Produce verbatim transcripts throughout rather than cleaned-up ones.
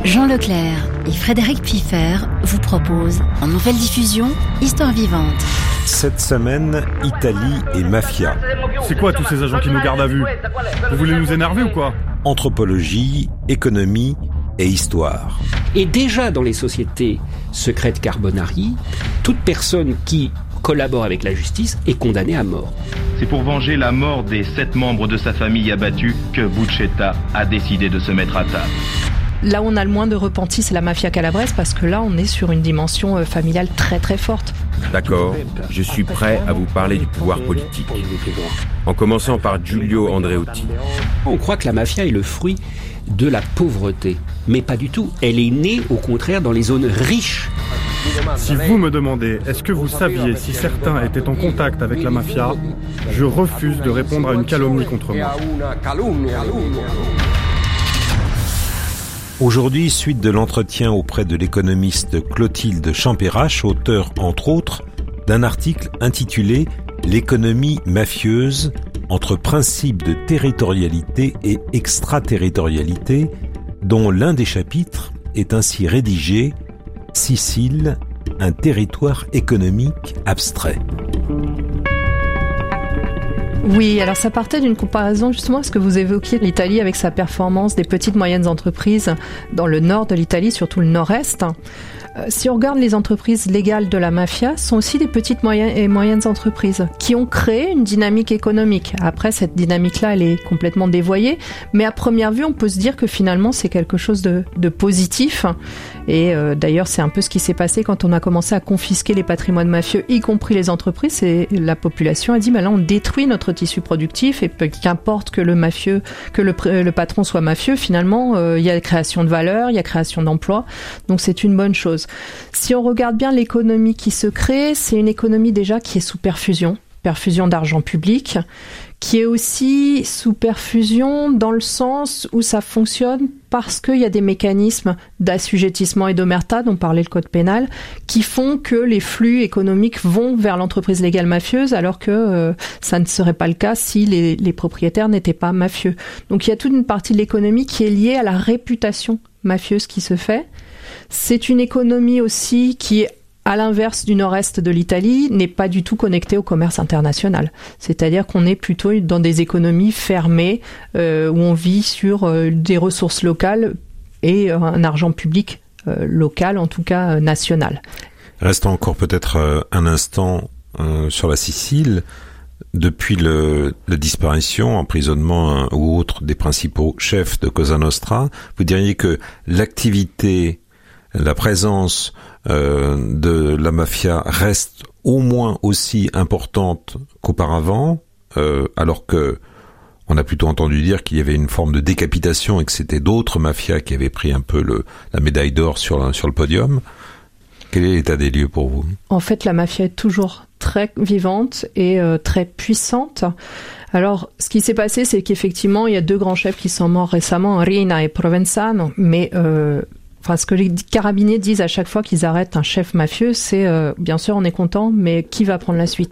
Jean Leclerc et Frédéric Piffer vous proposent en nouvelle diffusion Histoire vivante. Cette semaine, Italie et mafia. C'est quoi tous ces agents qui nous gardent à vue ? Vous voulez nous énerver ou quoi ? Anthropologie, économie et histoire. Et déjà dans les sociétés secrètes Carbonari, toute personne qui collabore avec la justice est condamnée à mort. C'est pour venger la mort des sept membres de sa famille abattus que Buscetta a décidé de se mettre à table. Là où on a le moins de repentis, c'est la mafia calabraise, parce que là, on est sur une dimension familiale très très forte. D'accord, je suis prêt à vous parler du pouvoir politique. En commençant par Giulio Andreotti. On croit que la mafia est le fruit de la pauvreté, mais pas du tout. Elle est née, au contraire, dans les zones riches. Si vous me demandez, est-ce que vous saviez si certains étaient en contact avec la mafia, je refuse de répondre à une calomnie contre moi. Aujourd'hui, suite de l'entretien auprès de l'économiste Clotilde Champérache, auteur, entre autres, d'un article intitulé « L'économie mafieuse entre principes de territorialité et extraterritorialité », dont l'un des chapitres est ainsi rédigé « Sicile, un territoire économique abstrait ». Oui, alors ça partait d'une comparaison justement à ce que vous évoquiez de l'Italie avec sa performance des petites moyennes entreprises dans le nord de l'Italie, surtout le nord-est. Euh, si on regarde les entreprises légales de la mafia, sont aussi des petites moyennes et moyennes entreprises qui ont créé une dynamique économique. Après, cette dynamique-là, elle est complètement dévoyée, mais à première vue, on peut se dire que finalement, c'est quelque chose de, de positif. Et euh, d'ailleurs, c'est un peu ce qui s'est passé quand on a commencé à confisquer les patrimoines mafieux, y compris les entreprises. Et la population a dit, bah là, on détruit notre tissu productif, et peu, qu'importe que le mafieux, que le, le patron soit mafieux, finalement, euh, il y a création de valeur, il y a création d'emplois. Donc, c'est une bonne chose. Si on regarde bien l'économie qui se crée, c'est une économie déjà qui est sous perfusion, perfusion d'argent public, qui est aussi sous perfusion dans le sens où ça fonctionne parce qu'il y a des mécanismes d'assujettissement et d'omerta, dont parlait le code pénal, qui font que les flux économiques vont vers l'entreprise légale mafieuse, alors que euh, ça ne serait pas le cas si les, les propriétaires n'étaient pas mafieux. Donc il y a toute une partie de l'économie qui est liée à la réputation mafieuse qui se fait. C'est une économie aussi qui est, à l'inverse du nord-est de l'Italie, n'est pas du tout connectée au commerce international. C'est-à-dire qu'on est plutôt dans des économies fermées, euh, où on vit sur euh, des ressources locales et euh, un argent public euh, local, en tout cas euh, national. Restons encore peut-être euh, un instant euh, sur la Sicile. Depuis le, la disparition, emprisonnement hein, ou autre des principaux chefs de Cosa Nostra, vous diriez que l'activité, la présence euh, de la mafia reste au moins aussi importante qu'auparavant, euh, alors que on a plutôt entendu dire qu'il y avait une forme de décapitation et que c'était d'autres mafias qui avaient pris un peu le, la médaille d'or sur, la, sur le podium. Quel est l'état des lieux pour vous ? En fait, la mafia est toujours très vivante et euh, très puissante. Alors, ce qui s'est passé, c'est qu'effectivement, il y a deux grands chefs qui sont morts récemment, Riina et Provenzano, mais euh, enfin, ce que les carabiniers disent à chaque fois qu'ils arrêtent un chef mafieux, c'est euh, bien sûr, on est content, mais qui va prendre la suite ?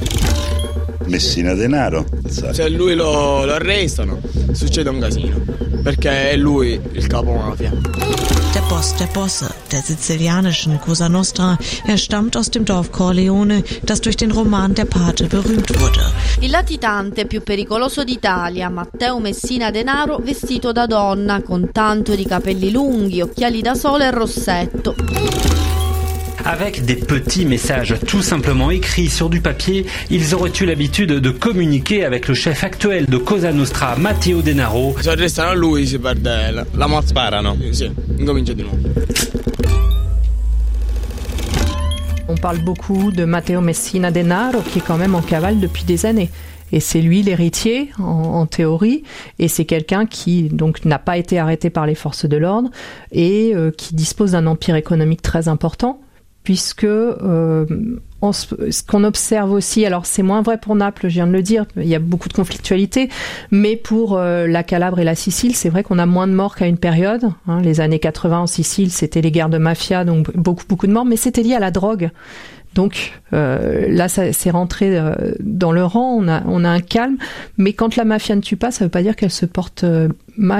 Messina Denaro. Se lui lo, lo arrestano, succede un casino, perché è lui il capo mafia. Der Boss, der Boss der sizilianischen Cosa Nostra, er stammt aus dem Dorf Corleone, das durch den Roman Der Pate berühmt wurde. Il latitante più pericoloso d'Italia, Matteo Messina Denaro, vestito da donna, con tanto di capelli lunghi, occhiali da sole e rossetto. Avec des petits messages tout simplement écrits sur du papier, ils auraient eu l'habitude de communiquer avec le chef actuel de Cosa Nostra, Matteo Denaro. Se arrestano a lui si perde la, la mo- sparano. Sì, incomincia di nuovo. On parle beaucoup de Matteo Messina Denaro, qui est quand même en cavale depuis des années. Et c'est lui l'héritier, en, en théorie, et c'est quelqu'un qui donc n'a pas été arrêté par les forces de l'ordre et euh, qui dispose d'un empire économique très important, puisque euh, on, ce qu'on observe aussi, alors c'est moins vrai pour Naples, je viens de le dire, il y a beaucoup de conflictualité, mais pour euh, la Calabre et la Sicile, c'est vrai qu'on a moins de morts qu'à une période. Hein, les années quatre-vingts en Sicile, c'était les guerres de mafia, donc beaucoup beaucoup de morts, mais c'était lié à la drogue. Donc euh, là, ça, c'est rentré euh, dans le rang, on a, on a un calme, mais quand la mafia ne tue pas, ça ne veut pas dire qu'elle se porte euh, mal.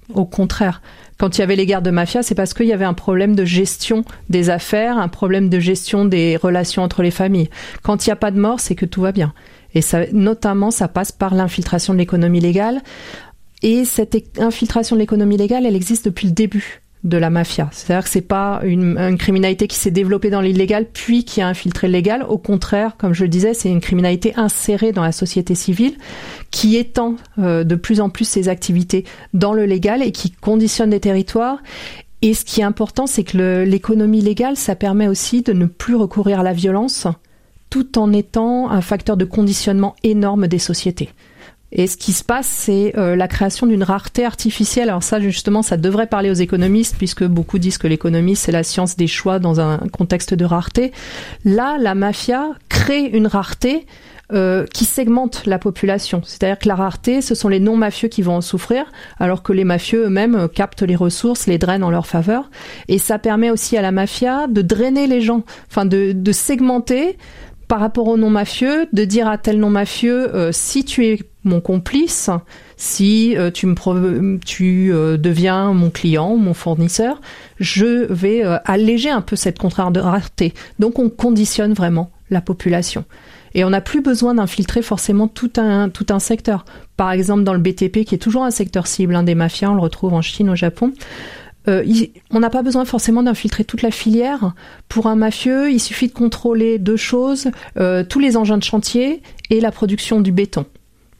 Au contraire. Quand il y avait les guerres de mafia, c'est parce qu'il y avait un problème de gestion des affaires, un problème de gestion des relations entre les familles. Quand il n'y a pas de mort, c'est que tout va bien. Et ça, notamment, ça passe par l'infiltration de l'économie légale. Et cette infiltration de l'économie légale, elle existe depuis le début de la mafia. C'est-à-dire que c'est pas une, une criminalité qui s'est développée dans l'illégal puis qui a infiltré le légal. Au contraire, comme je le disais, c'est une criminalité insérée dans la société civile qui étend euh, de plus en plus ses activités dans le légal et qui conditionne les territoires. Et ce qui est important, c'est que le, l'économie légale, ça permet aussi de ne plus recourir à la violence tout en étant un facteur de conditionnement énorme des sociétés. Et ce qui se passe, c'est euh, la création d'une rareté artificielle. Alors ça, justement, ça devrait parler aux économistes, puisque beaucoup disent que l'économie, c'est la science des choix dans un contexte de rareté. Là, la mafia crée une rareté euh, qui segmente la population. C'est-à-dire que la rareté, ce sont les non-mafieux qui vont en souffrir, alors que les mafieux eux-mêmes captent les ressources, les drainent en leur faveur. Et ça permet aussi à la mafia de drainer les gens, enfin de, de segmenter par rapport aux non-mafieux, de dire à tel non-mafieux, euh, si tu es mon complice, si euh, tu me pro- tu euh, deviens mon client, mon fournisseur, je vais euh, alléger un peu cette contrainte de rareté. Donc on conditionne vraiment la population. Et on n'a plus besoin d'infiltrer forcément tout un, tout un secteur. Par exemple, dans le B T P, qui est toujours un secteur cible hein, des mafias, on le retrouve en Chine, au Japon, Euh, il, on n'a pas besoin forcément d'infiltrer toute la filière. Pour un mafieux, il suffit de contrôler deux choses, euh, tous les engins de chantier et la production du béton. Pourquoi ?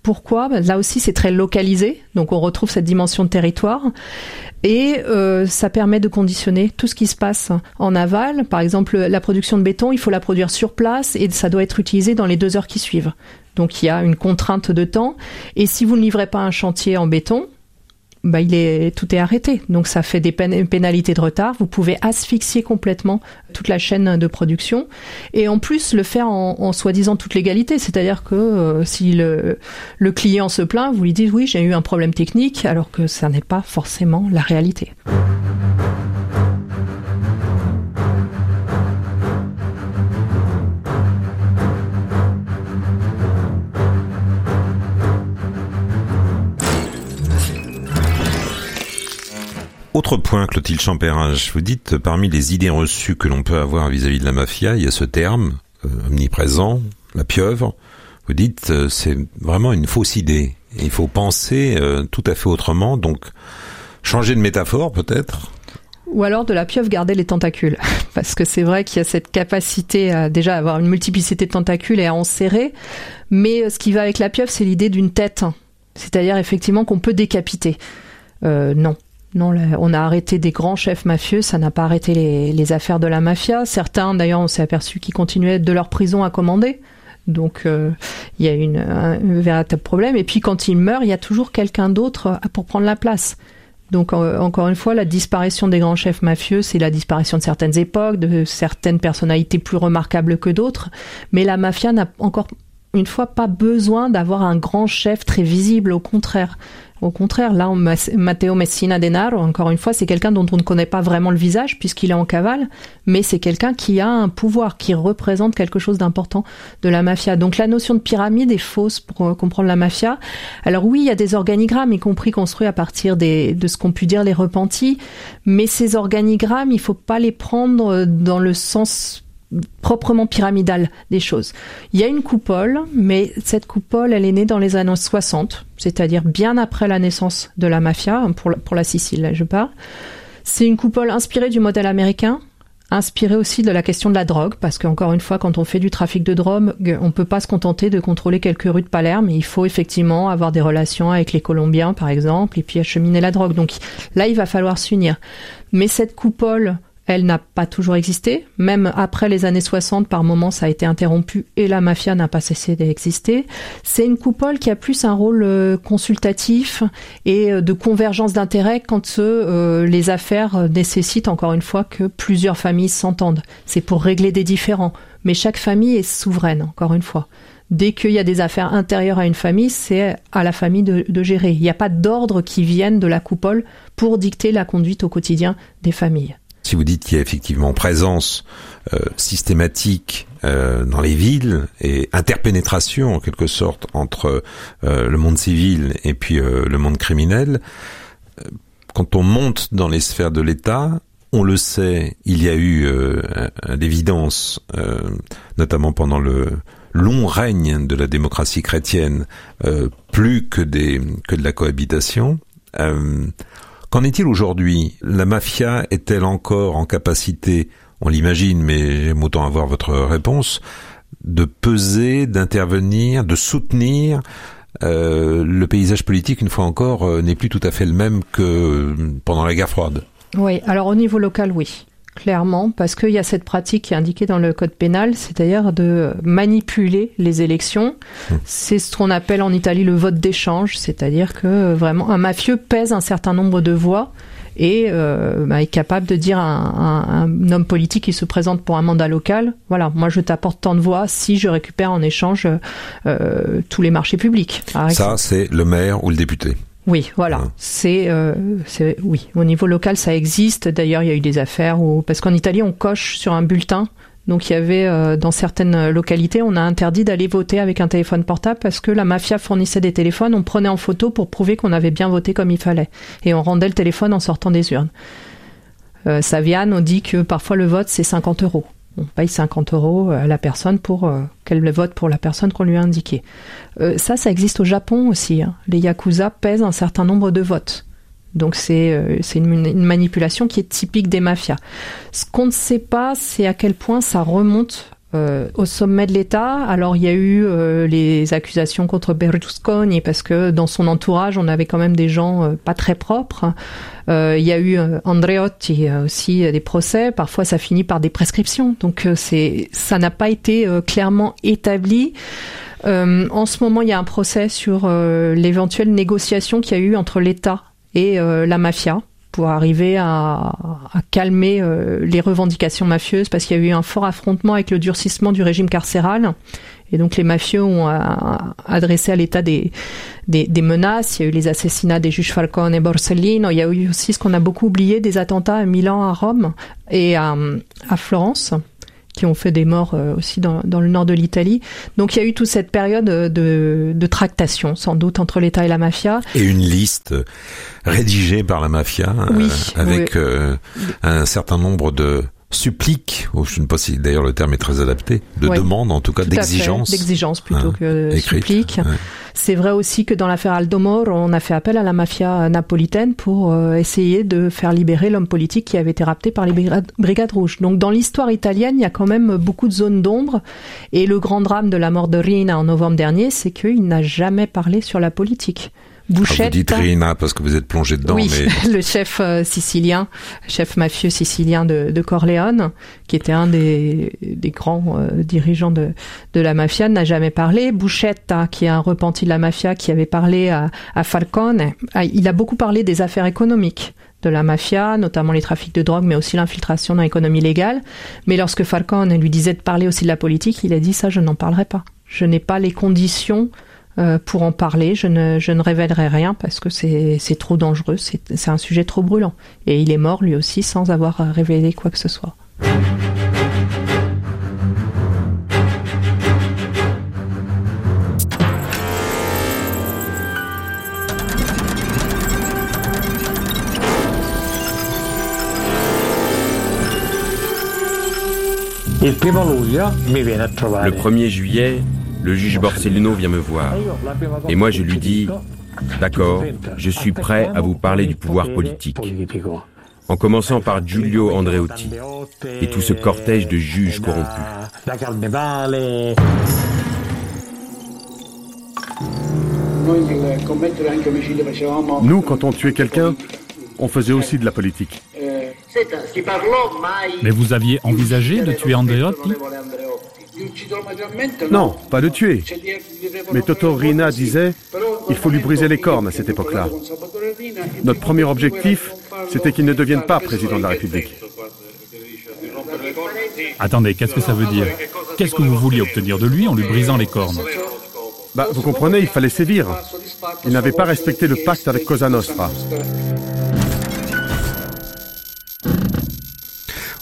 Ben, là aussi, c'est très localisé, donc on retrouve cette dimension de territoire. Et euh, ça permet de conditionner tout ce qui se passe en aval. Par exemple, la production de béton, il faut la produire sur place et ça doit être utilisé dans les deux heures qui suivent. Donc il y a une contrainte de temps. Et si vous ne livrez pas un chantier en béton, bah, il est, tout est arrêté. Donc ça fait des pén- pénalités de retard. Vous pouvez asphyxier complètement toute la chaîne de production. Et en plus, le faire en, en soi-disant toute légalité. C'est-à-dire que euh, si le, le client se plaint, vous lui dites oui, j'ai eu un problème technique, alors que ça n'est pas forcément la réalité. Autre point, Clotilde Champérage, vous dites, parmi les idées reçues que l'on peut avoir vis-à-vis de la mafia, il y a ce terme euh, omniprésent, la pieuvre. Vous dites, euh, c'est vraiment une fausse idée. Et il faut penser euh, tout à fait autrement, donc changer de métaphore peut-être. Ou alors de la pieuvre garder les tentacules. Parce que c'est vrai qu'il y a cette capacité à déjà avoir une multiplicité de tentacules et à en serrer. Mais ce qui va avec la pieuvre, c'est l'idée d'une tête. C'est-à-dire effectivement qu'on peut décapiter. Euh, non. Non, on a arrêté des grands chefs mafieux, ça n'a pas arrêté les, les affaires de la mafia. Certains, d'ailleurs, on s'est aperçu qu'ils continuaient de leur prison à commander. Donc, euh, il y a une, un, un véritable problème. Et puis, quand ils meurent, il y a toujours quelqu'un d'autre pour prendre la place. Donc, euh, encore une fois, la disparition des grands chefs mafieux, c'est la disparition de certaines époques, de certaines personnalités plus remarquables que d'autres. Mais la mafia n'a encore une fois pas besoin d'avoir un grand chef très visible, au contraire. Au contraire, là, Matteo Messina Denaro, encore une fois, c'est quelqu'un dont on ne connaît pas vraiment le visage puisqu'il est en cavale, mais c'est quelqu'un qui a un pouvoir, qui représente quelque chose d'important de la mafia. Donc la notion de pyramide est fausse pour comprendre la mafia. Alors oui, il y a des organigrammes, y compris construits à partir des, de ce qu'ont pu dire les repentis, mais ces organigrammes, il faut pas les prendre dans le sens proprement pyramidal des choses. Il y a une coupole, mais cette coupole, elle est née dans les années soixante, c'est-à-dire bien après la naissance de la mafia, pour la, pour la Sicile, là, je parle. C'est une coupole inspirée du modèle américain, inspirée aussi de la question de la drogue, parce qu'encore une fois, quand on fait du trafic de drogue, on peut pas se contenter de contrôler quelques rues de Palerme, il faut effectivement avoir des relations avec les Colombiens, par exemple, et puis acheminer la drogue. Donc là, il va falloir s'unir. Mais cette coupole, elle n'a pas toujours existé. Même après les années soixante, par moments, ça a été interrompu et la mafia n'a pas cessé d'exister. C'est une coupole qui a plus un rôle euh, consultatif et euh, de convergence d'intérêts quand euh, les affaires nécessitent, encore une fois, que plusieurs familles s'entendent. C'est pour régler des différends. Mais chaque famille est souveraine, encore une fois. Dès qu'il y a des affaires intérieures à une famille, c'est à la famille de, de gérer. Il n'y a pas d'ordre qui vienne de la coupole pour dicter la conduite au quotidien des familles. Si vous dites qu'il y a effectivement présence euh, systématique euh, dans les villes et interpénétration en quelque sorte entre euh, le monde civil et puis euh, le monde criminel, euh, quand on monte dans les sphères de l'État, on le sait, il y a eu euh, à l'évidence, euh, notamment pendant le long règne de la démocratie chrétienne, euh, plus que des que de la cohabitation. Euh, qu'en est-il aujourd'hui? La mafia est-elle encore en capacité, on l'imagine, mais j'aime autant avoir votre réponse, de peser, d'intervenir, de soutenir euh, le paysage politique, une fois encore, euh, n'est plus tout à fait le même que euh, pendant la guerre froide? Oui, alors au niveau local, oui, clairement, parce qu'il y a cette pratique qui est indiquée dans le code pénal, c'est-à-dire de manipuler les élections. Mmh. C'est ce qu'on appelle en Italie le vote d'échange, c'est-à-dire que vraiment un mafieux pèse un certain nombre de voix et euh, bah, est capable de dire à un, un, un homme politique qui se présente pour un mandat local, voilà, moi je t'apporte tant de voix si je récupère en échange euh, tous les marchés publics. Ça, c'est le maire ou le député. Oui, voilà. Ah. C'est, euh, c'est, oui, au niveau local, ça existe. D'ailleurs, il y a eu des affaires où, parce qu'en Italie, on coche sur un bulletin. Donc, il y avait, euh, dans certaines localités, on a interdit d'aller voter avec un téléphone portable parce que la mafia fournissait des téléphones. On prenait en photo pour prouver qu'on avait bien voté comme il fallait. Et on rendait le téléphone en sortant des urnes. Euh, Saviano on dit que parfois le vote, c'est cinquante euros. On paye cinquante euros à la personne pour euh, qu'elle vote pour la personne qu'on lui a indiquée. Euh, ça, ça existe au Japon aussi. Hein. Les yakuza pèsent un certain nombre de votes. Donc c'est, euh, c'est une, une manipulation qui est typique des mafias. Ce qu'on ne sait pas, c'est à quel point ça remonte euh, au sommet de l'État. Alors il y a eu euh, les accusations contre Berlusconi parce que dans son entourage, on avait quand même des gens euh, pas très propres. Euh, il y a eu euh, Andreotti euh, aussi euh, des procès. Parfois, ça finit par des prescriptions. Donc euh, c'est, ça n'a pas été euh, clairement établi. Euh, en ce moment, il y a un procès sur euh, l'éventuelle négociation qu'il y a eu entre l'État et euh, la mafia pour arriver à, à calmer euh, les revendications mafieuses parce qu'il y a eu un fort affrontement avec le durcissement du régime carcéral. Et donc les mafieux ont a, adressé à l'État des, des, des menaces. Il y a eu les assassinats des juges Falcone et Borsellino. Il y a eu aussi ce qu'on a beaucoup oublié, des attentats à Milan, à Rome et à, à Florence, qui ont fait des morts aussi dans, dans le nord de l'Italie. Donc il y a eu toute cette période de, de tractation, sans doute, entre l'État et la mafia. Et une liste rédigée par la mafia, oui, euh, avec oui. Euh, un certain nombre de suppliques, ou je ne sais pas si d'ailleurs le terme est très adapté, de ouais, demandes en tout cas, d'exigences. D'exigences plutôt hein, que de suppliques. Ouais. C'est vrai aussi que dans l'affaire Aldo Moro, on a fait appel à la mafia napolitaine pour euh, essayer de faire libérer l'homme politique qui avait été rapté par les brigades, brigades rouges. Donc dans l'histoire italienne, il y a quand même beaucoup de zones d'ombre. Et le grand drame de la mort de Riina en novembre dernier, c'est qu'il n'a jamais parlé sur la politique. Bouchetta, ah, vous dites Riina parce que vous êtes plongé dedans. Oui, mais... le chef euh, sicilien, chef mafieux sicilien de, de Corleone, qui était un des, des grands euh, dirigeants de, de la mafia, n'a jamais parlé. Bouchetta, qui est un repenti de la mafia, qui avait parlé à, à Falcone, a, il a beaucoup parlé des affaires économiques de la mafia, notamment les trafics de drogue, mais aussi l'infiltration dans l'économie légale. Mais lorsque Falcone lui disait de parler aussi de la politique, il a dit ça, je n'en parlerai pas. Je n'ai pas les conditions Euh, pour en parler, je ne, je ne révélerai rien parce que c'est, c'est trop dangereux, c'est, c'est un sujet trop brûlant. Et il est mort lui aussi sans avoir révélé quoi que ce soit. Le premier juillet, le juge Borsellino vient me voir. Et moi, je lui dis, d'accord, je suis prêt à vous parler du pouvoir politique. En commençant par Giulio Andreotti et tout ce cortège de juges corrompus. Nous, quand on tuait quelqu'un, on faisait aussi de la politique. Mais vous aviez envisagé de tuer Andreotti ? Non, pas de tuer. Mais Toto Riina disait, il faut lui briser les cornes à cette époque-là. Notre premier objectif, c'était qu'il ne devienne pas président de la République. Attendez, qu'est-ce que ça veut dire ? Qu'est-ce que vous vouliez obtenir de lui en lui brisant les cornes ? Bah, vous comprenez, il fallait sévir. Il n'avait pas respecté le pacte avec Cosa Nostra.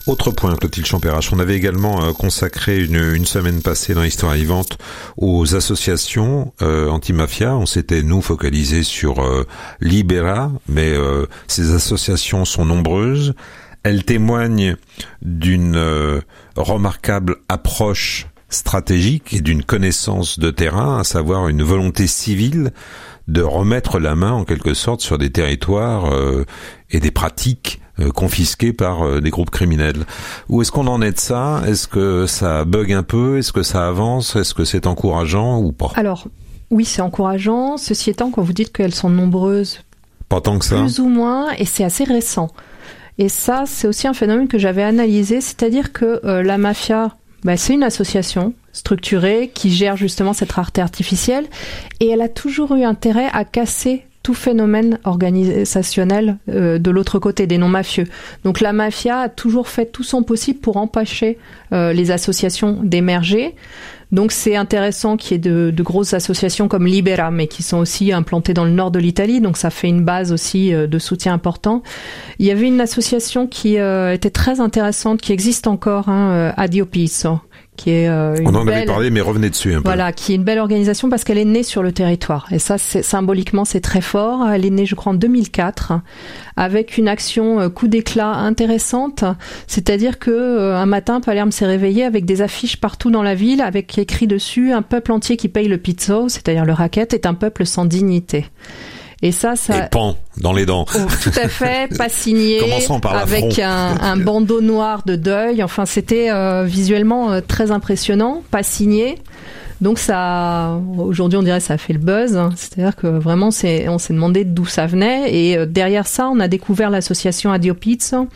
Autre point, Clotilde Champérache, on avait également euh, consacré une, une semaine passée dans l'Histoire vivante aux associations euh, anti-mafia. On s'était, nous, focalisé sur euh, Libera, mais euh, ces associations sont nombreuses. Elles témoignent d'une euh, remarquable approche stratégique et d'une connaissance de terrain, à savoir une volonté civile de remettre la main, en quelque sorte, sur des territoires euh, et des pratiques euh, confisquées par euh, des groupes criminels. Où est-ce qu'on en est de ça ? Est-ce que ça bug un peu ? Est-ce que ça avance ? Est-ce que c'est encourageant ou pas ? Alors, oui, c'est encourageant. Ceci étant, quand vous dites qu'elles sont nombreuses, pas tant que ça. Plus ou moins, et c'est assez récent. Et ça, c'est aussi un phénomène que j'avais analysé, c'est-à-dire que euh, la mafia, bah, c'est une association structurée qui gère justement cette rareté artificielle, et elle a toujours eu intérêt à casser tout phénomène organisationnel euh, de l'autre côté, des non-mafieux. Donc la mafia a toujours fait tout son possible pour empêcher euh, les associations d'émerger. Donc c'est intéressant qu'il y ait de, de grosses associations comme Libera, mais qui sont aussi implantées dans le nord de l'Italie, donc ça fait une base aussi euh, de soutien important. Il y avait une association qui euh, était très intéressante, qui existe encore, hein, euh, Addio Pizzo, qui est euh, une On en belle, avait parlé, mais revenez dessus un peu. Voilà, qui est une belle organisation parce qu'elle est née sur le territoire. Et ça, c'est, symboliquement, c'est très fort. Elle est née, je crois, en deux mille quatre, avec une action euh, coup d'éclat intéressante. C'est-à-dire que euh, un matin, Palerme s'est réveillé avec des affiches partout dans la ville, avec écrit dessus « Un peuple entier qui paye le pizzo », c'est-à-dire le racket, est un peuple sans dignité. Et ça, ça... Et pan, dans les dents. Oh, tout à fait, pas signé, avec un, un bandeau noir de deuil. Enfin, c'était euh, visuellement euh, très impressionnant, pas signé. Donc ça, aujourd'hui on dirait ça a fait le buzz. Hein. C'est-à-dire que vraiment, c'est, on s'est demandé d'où ça venait. Et euh, derrière ça, on a découvert l'association Addio Pizzo,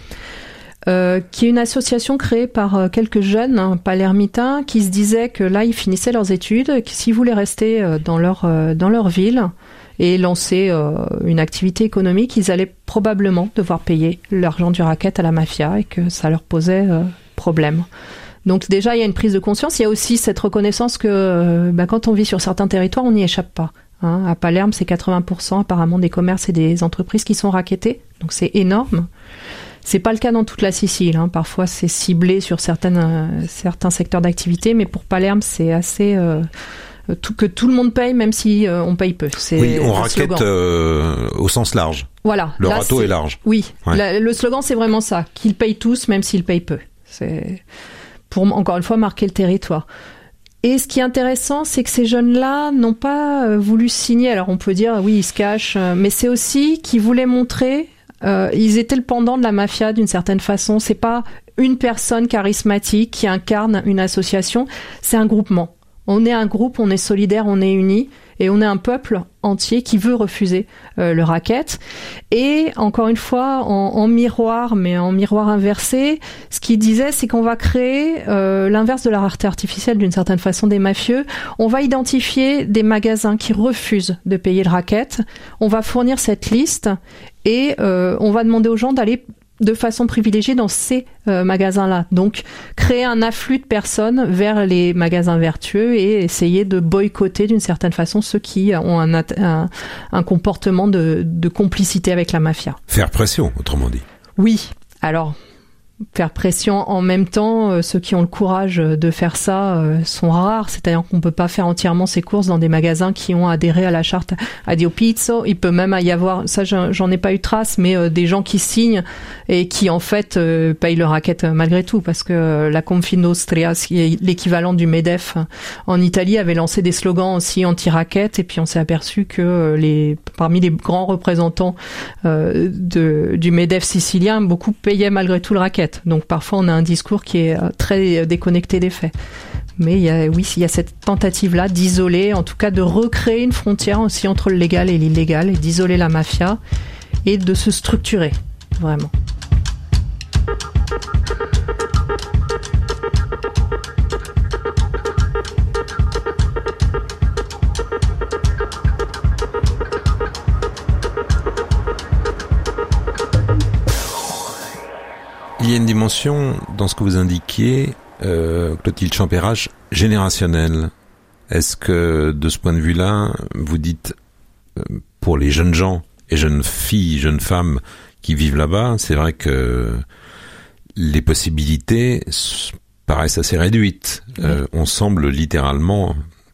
Euh, qui est une association créée par euh, quelques jeunes hein, palermitains qui se disaient que là, ils finissaient leurs études, et que s'ils voulaient rester euh, dans leur euh, dans leur ville et lancer euh, une activité économique, ils allaient probablement devoir payer l'argent du racket à la mafia et que ça leur posait euh, problème. Donc déjà, il y a une prise de conscience. Il y a aussi cette reconnaissance que euh, bah, quand on vit sur certains territoires, on n'y échappe pas. Hein. À Palerme, c'est quatre-vingts pour cent apparemment des commerces et des entreprises qui sont rackettés. Donc c'est énorme. C'est pas le cas dans toute la Sicile. Hein. Parfois, c'est ciblé sur certaines, euh, certains secteurs d'activité, mais pour Palerme, c'est assez euh, tout, que tout le monde paye, même si euh, on paye peu. C'est oui, on raquette euh, au sens large. Voilà. Le là, râteau est... est large. Oui. Ouais. La, le slogan, c'est vraiment ça. Qu'ils payent tous, même s'ils payent peu. C'est pour encore une fois marquer le territoire. Et ce qui est intéressant, c'est que ces jeunes-là n'ont pas euh, voulu signer. Alors on peut dire, oui, ils se cachent, euh, mais c'est aussi qu'ils voulaient montrer. Euh, ils étaient le pendant de la mafia d'une certaine façon. C'est pas une personne charismatique qui incarne une association, c'est un groupement. On est un groupe, on est solidaire, on est unis, et on est un peuple entier qui veut refuser euh, le racket. Et encore une fois, en, en miroir, mais en miroir inversé, ce qu'il disait, c'est qu'on va créer euh, l'inverse de la rareté artificielle d'une certaine façon des mafieux. On va identifier des magasins qui refusent de payer le racket. On va fournir cette liste et euh, on va demander aux gens d'aller de façon privilégiée dans ces euh, magasins-là. Donc, créer un afflux de personnes vers les magasins vertueux et essayer de boycotter d'une certaine façon ceux qui ont un, un, un comportement de, de complicité avec la mafia. Faire pression, autrement dit. Oui. Alors, faire pression en même temps, euh, ceux qui ont le courage de faire ça euh, sont rares, c'est-à-dire qu'on peut pas faire entièrement ses courses dans des magasins qui ont adhéré à la charte Addio Pizzo. Il peut même y avoir, ça j'en ai pas eu trace, mais euh, des gens qui signent et qui en fait euh, payent le racket malgré tout, parce que euh, la Confindustria, qui est l'équivalent du MEDEF en Italie, avait lancé des slogans aussi anti-racket, et puis on s'est aperçu que euh, les parmi les grands représentants euh, de, du MEDEF sicilien, beaucoup payaient malgré tout le racket. Donc parfois on a un discours qui est très déconnecté des faits. Mais il y a, oui, il y a cette tentative-là d'isoler, en tout cas de recréer une frontière aussi entre le légal et l'illégal, et d'isoler la mafia et de se structurer, vraiment. Il y a une dimension dans ce que vous indiquiez, euh, Clotilde Champérache, générationnelle. Est-ce que, de ce point de vue-là, vous dites, euh, pour les jeunes gens et jeunes filles, jeunes femmes qui vivent là-bas, c'est vrai que les possibilités paraissent assez réduites. Oui. Euh, on semble littéralement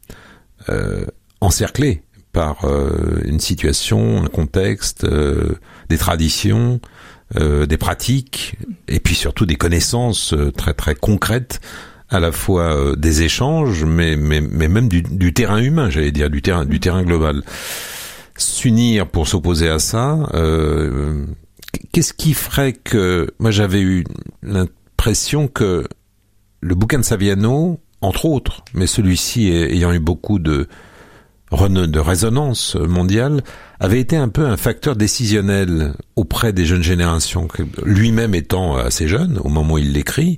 euh, encerclé par euh, une situation, un contexte, euh, des traditions, euh, des pratiques, et puis surtout des connaissances euh, très très concrètes, à la fois euh, des échanges, mais mais mais même du, du terrain humain, j'allais dire, du terrain du terrain global. S'unir pour s'opposer à ça. Euh, qu'est-ce qui ferait que, moi j'avais eu l'impression que le bouquin de Saviano, entre autres, mais celui-ci ayant eu beaucoup de de résonance mondiale, avait été un peu un facteur décisionnel auprès des jeunes générations, lui-même étant assez jeune au moment où il l'écrit,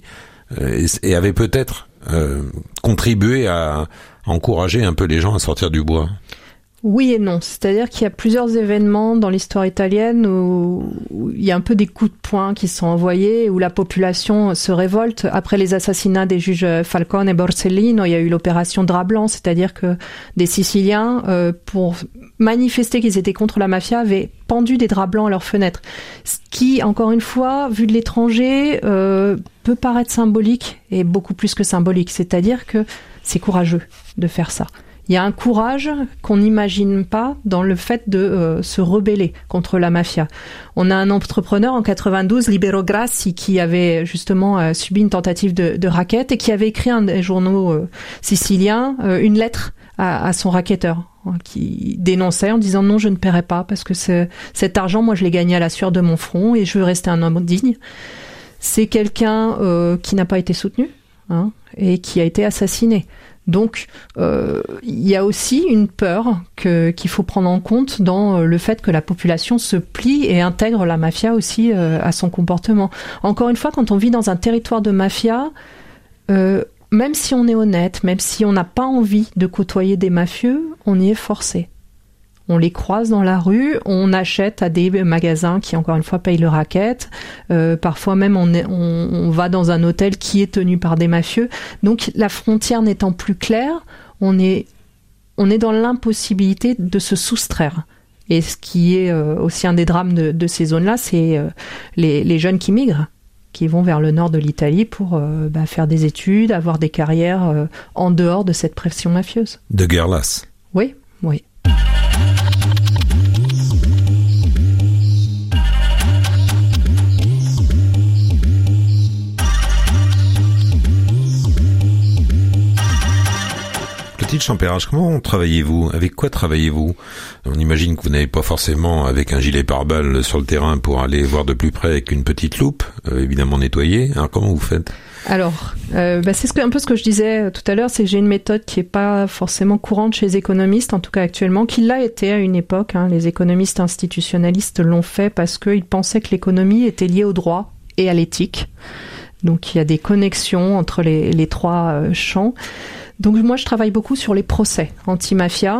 et avait peut-être euh, contribué à encourager un peu les gens à sortir du bois. Oui et non, c'est-à-dire qu'il y a plusieurs événements dans l'histoire italienne où, où il y a un peu des coups de poing qui sont envoyés, où la population se révolte. Après les assassinats des juges Falcone et Borsellino, il y a eu l'opération Drap Blanc, c'est-à-dire que des Siciliens, euh, pour manifester qu'ils étaient contre la mafia, avaient pendu des draps blancs à leurs fenêtres. Ce qui, encore une fois, vu de l'étranger, euh, peut paraître symbolique, et beaucoup plus que symbolique, c'est-à-dire que c'est courageux de faire ça. Il y a un courage qu'on n'imagine pas dans le fait de euh, se rebeller contre la mafia. On a un entrepreneur en quatre-vingt-douze, Libero Grassi, qui avait justement euh, subi une tentative de, de racket et qui avait écrit un des journaux euh, siciliens euh, une lettre à, à son racketteur, hein, qui dénonçait en disant non, je ne paierai pas parce que c'est, cet argent, moi, je l'ai gagné à la sueur de mon front et je veux rester un homme digne. C'est quelqu'un euh, qui n'a pas été soutenu, hein, et qui a été assassiné. Donc, euh, il y a aussi une peur que, qu'il faut prendre en compte dans le fait que la population se plie et intègre la mafia aussi euh, à son comportement. Encore une fois, quand on vit dans un territoire de mafia, euh, même si on est honnête, même si on n'a pas envie de côtoyer des mafieux, on y est forcé. On les croise dans la rue, on achète à des magasins qui, encore une fois, payent le racket. Euh, parfois même, on, est, on, on va dans un hôtel qui est tenu par des mafieux. Donc, la frontière n'étant plus claire, on est, on est dans l'impossibilité de se soustraire. Et ce qui est euh, aussi un des drames de, de ces zones-là, c'est euh, les, les jeunes qui migrent, qui vont vers le nord de l'Italie pour euh, bah, faire des études, avoir des carrières euh, en dehors de cette pression mafieuse. De guerre lasse. Oui, oui. Clotilde Champérage, comment travaillez-vous? Avec quoi travaillez-vous? On imagine que vous n'avez pas forcément avec un gilet pare-balles sur le terrain pour aller voir de plus près avec une petite loupe, euh, évidemment nettoyée. Alors comment vous faites? Alors, euh, bah c'est ce que, un peu ce que je disais tout à l'heure, c'est que j'ai une méthode qui est pas forcément courante chez les économistes, en tout cas actuellement, qui l'a été à une époque. Hein. Les économistes institutionnalistes l'ont fait parce qu'ils pensaient que l'économie était liée au droit et à l'éthique. Donc il y a des connexions entre les, les trois euh, champs. Donc moi je travaille beaucoup sur les procès anti-mafia,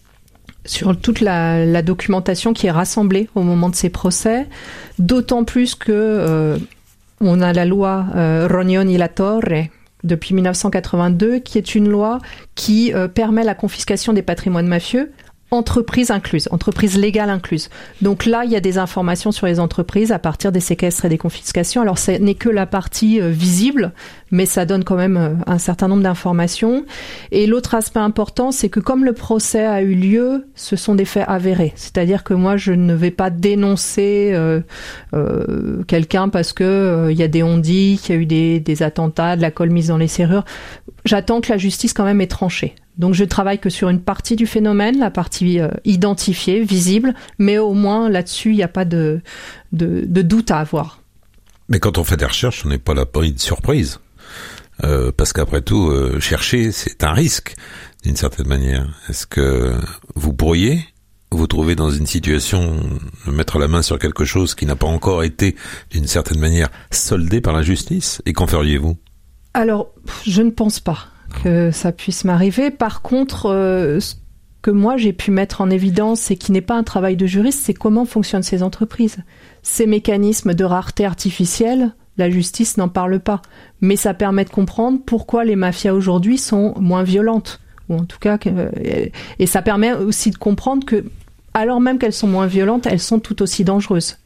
sur toute la, la documentation qui est rassemblée au moment de ces procès, d'autant plus que euh, on a la loi euh, Rognoni-La Torre depuis dix-neuf cent quatre-vingt-deux, qui est une loi qui euh, permet la confiscation des patrimoines mafieux, entreprises incluses, entreprises légales incluses. Donc là, il y a des informations sur les entreprises à partir des séquestres et des confiscations. Alors, ce n'est que la partie euh, visible, mais ça donne quand même euh, un certain nombre d'informations. Et l'autre aspect important, c'est que comme le procès a eu lieu, ce sont des faits avérés. C'est-à-dire que moi, je ne vais pas dénoncer euh, euh, quelqu'un parce que euh, il y a des on-dit, qu'il y a eu des, des attentats, de la colle mise dans les serrures. J'attends que la justice quand même ait tranché. Donc je travaille que sur une partie du phénomène, la partie euh, identifiée, visible, mais au moins là-dessus, il n'y a pas de, de, de doute à avoir. Mais quand on fait des recherches, on n'est pas là pour une surprise. Euh, parce qu'après tout, euh, chercher, c'est un risque, d'une certaine manière. Est-ce que vous pourriez vous trouver dans une situation de mettre la main sur quelque chose qui n'a pas encore été, d'une certaine manière, soldé par la justice? Et qu'en feriez-vous? Alors, je ne pense pas que ça puisse m'arriver. Par contre, euh, ce que moi j'ai pu mettre en évidence et qui n'est pas un travail de juriste, c'est comment fonctionnent ces entreprises. Ces mécanismes de rareté artificielle, la justice n'en parle pas. Mais ça permet de comprendre pourquoi les mafias aujourd'hui sont moins violentes. Ou en tout cas, et ça permet aussi de comprendre que, alors même qu'elles sont moins violentes, elles sont tout aussi dangereuses.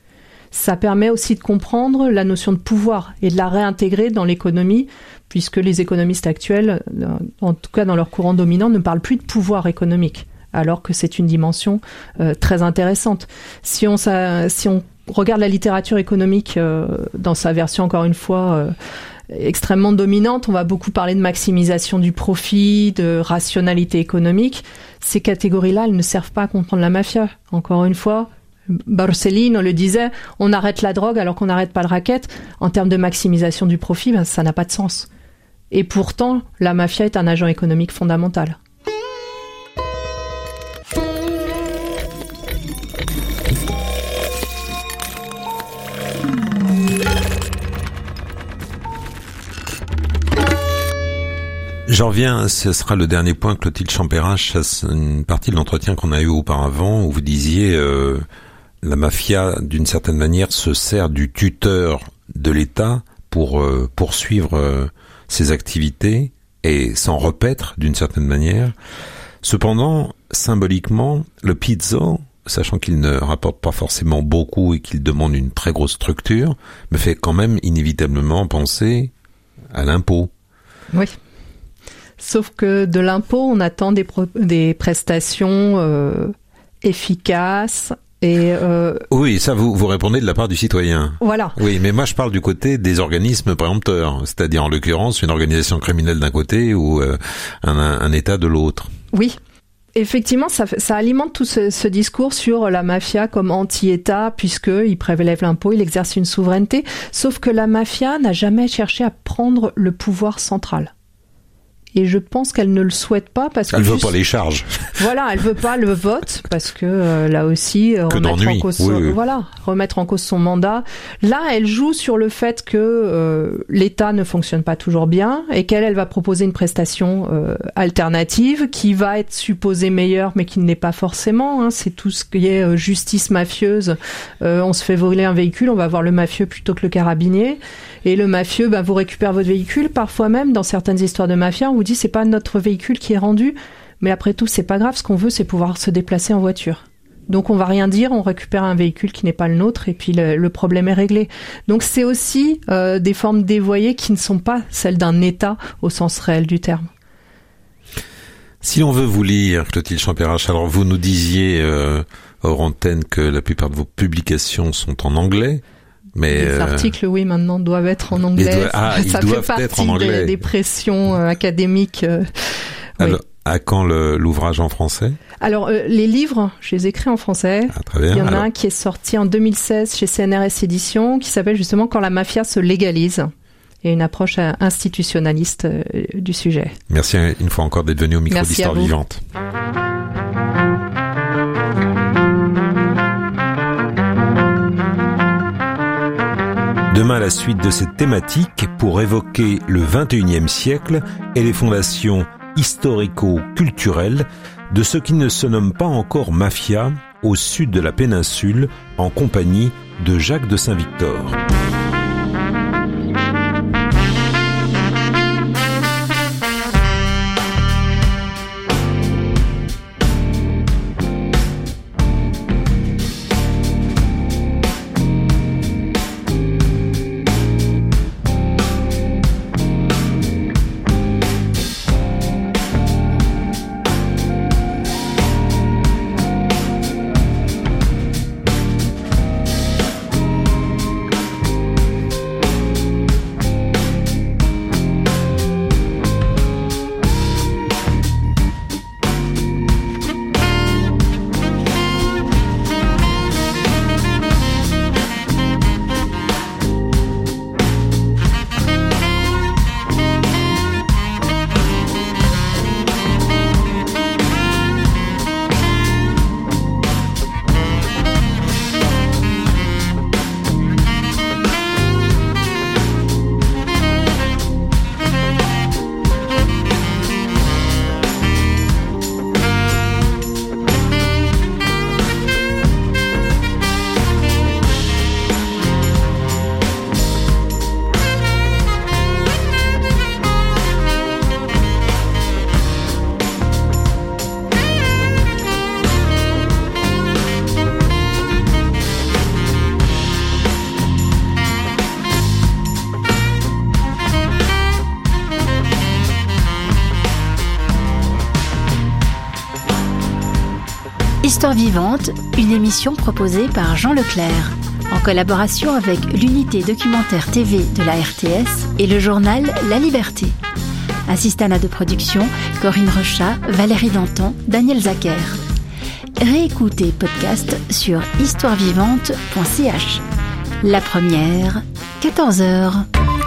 ça permet aussi de comprendre la notion de pouvoir et de la réintégrer dans l'économie, puisque les économistes actuels, en tout cas dans leur courant dominant, ne parlent plus de pouvoir économique, alors que c'est une dimension euh, très intéressante. Si on, ça, si on regarde la littérature économique euh, dans sa version, encore une fois, euh, extrêmement dominante, on va beaucoup parler de maximisation du profit, de rationalité économique. Ces catégories-là, elles ne servent pas à comprendre la mafia. Encore une fois, Borsellino le disait, on arrête la drogue alors qu'on n'arrête pas le racket. En termes de maximisation du profit, ben, ça n'a pas de sens. Et pourtant, la mafia est un agent économique fondamental. J'en reviens, ce sera le dernier point, Clotilde Champérache, c'est une partie de l'entretien qu'on a eu auparavant, où vous disiez euh, la mafia, d'une certaine manière, se sert du tuteur de l'État pour euh, poursuivre euh, ses activités et s'en repaître d'une certaine manière. Cependant, symboliquement, le pizzo, sachant qu'il ne rapporte pas forcément beaucoup et qu'il demande une très grosse structure, me fait quand même inévitablement penser à l'impôt. Oui. Sauf que de l'impôt, on attend des, pro- des prestations euh, efficaces et... Euh, oui, ça vous, vous répondez de la part du citoyen. Voilà. Oui, mais moi je parle du côté des organismes préempteurs, c'est-à-dire en l'occurrence une organisation criminelle d'un côté ou euh, un, un État de l'autre. Oui. Effectivement, ça, ça alimente tout ce, ce discours sur la mafia comme anti-État, puisqu'il prélève l'impôt, il exerce une souveraineté. Sauf que la mafia n'a jamais cherché à prendre le pouvoir central. Et je pense qu'elle ne le souhaite pas parce que... Elle veut juste... pas les charges. Voilà, elle veut pas le vote parce que euh, là aussi, euh, remettre en cause son... oui, oui. voilà, remettre en cause son mandat. Là, elle joue sur le fait que euh, l'État ne fonctionne pas toujours bien et qu'elle, elle va proposer une prestation euh, alternative qui va être supposée meilleure, mais qui ne l'est pas forcément. Hein. C'est tout ce qui est euh, justice mafieuse. Euh, on se fait voler un véhicule, on va voir le mafieux plutôt que le carabinier. Et le mafieux, bah, vous récupère votre véhicule. Parfois même, dans certaines histoires de mafia, on vous dit c'est pas notre véhicule qui est rendu, mais après tout, c'est pas grave. Ce qu'on veut, c'est pouvoir se déplacer en voiture. Donc on va rien dire, on récupère un véhicule qui n'est pas le nôtre et puis le, le problème est réglé. Donc c'est aussi euh, des formes dévoyées qui ne sont pas celles d'un État au sens réel du terme. Si l'on veut vous lire, Clotilde Champérache, alors vous nous disiez euh, hors antenne que la plupart de vos publications sont en anglais. Mais les articles, euh... oui, maintenant doivent être en anglais. Doivent... Ah, ça ils fait doivent partie être en anglais. Des, des pressions euh, académiques. Euh, Alors, oui. À quand le, l'ouvrage en français ? Alors, euh, les livres, je les écris en français. Ah, très bien. Il y en a Alors... un qui est sorti en deux mille seize chez C N R S Éditions, qui s'appelle justement « Quand la mafia se légalise ». Et une approche institutionnaliste euh, du sujet. Merci une fois encore d'être venu au micro Merci d'Histoire Vivante. Demain, la suite de cette thématique pour évoquer le vingt et unième siècle et les fondations historico-culturelles de ce qui ne se nomme pas encore mafia au sud de la péninsule en compagnie de Jacques de Saint-Victor. Histoire vivante, une émission proposée par Jean Leclerc, en collaboration avec l'unité documentaire T V de la R T S et le journal La Liberté. Assistana de production, Corinne Rechat, Valérie Danton, Daniel Zacher. Réécoutez podcast sur histoire vivante point c h. La première, quatorze heures.